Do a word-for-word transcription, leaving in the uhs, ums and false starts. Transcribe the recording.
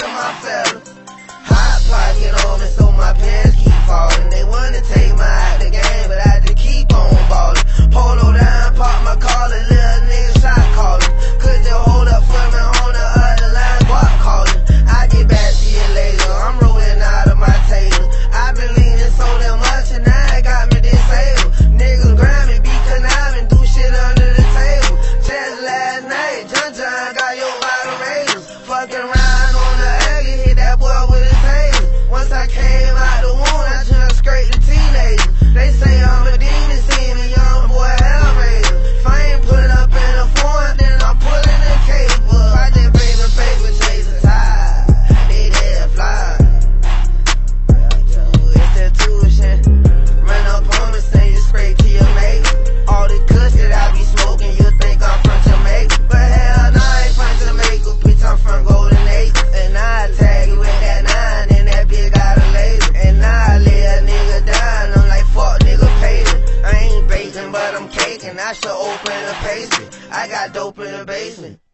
my fella. Hot pocket on me so my pants keep falling. They wanna take my out the game, but I just keep on ballin'. Polo down, pop my collar, little nigga shot callin'. Could you hold up for me on the other line, guap callin'. I get back to you later, I'm rolling out of my table. I been leaning so damn much and now it got me disabled. Niggas grind me, be conniving, do shit under the table. Just last night, John John got your bottle raised. Fucking around on the alley, hit that boy with his taser. Once I came out the womb, I jumped straight to teenagers. They say I'm a demon, see me, young boy, hellraiser. If I ain't pulling up in a foreign, then I'm pulling the cable. I just paper, paper, chase a tie. They dead fly. It's that tuition. Run up on me, send you straight to your mate. All the kush that I be smoking, you think I'm from Jamaica. But hell no, I ain't from Jamaica, bitch, I'm from Golden Acres. And I tag you with that nine, and that bitch got a laser. And I lay a nigga down, I'm like, fuck nigga, pay me. I ain't baking, but I'm caking, I should open a pastry. I got dope in the basement.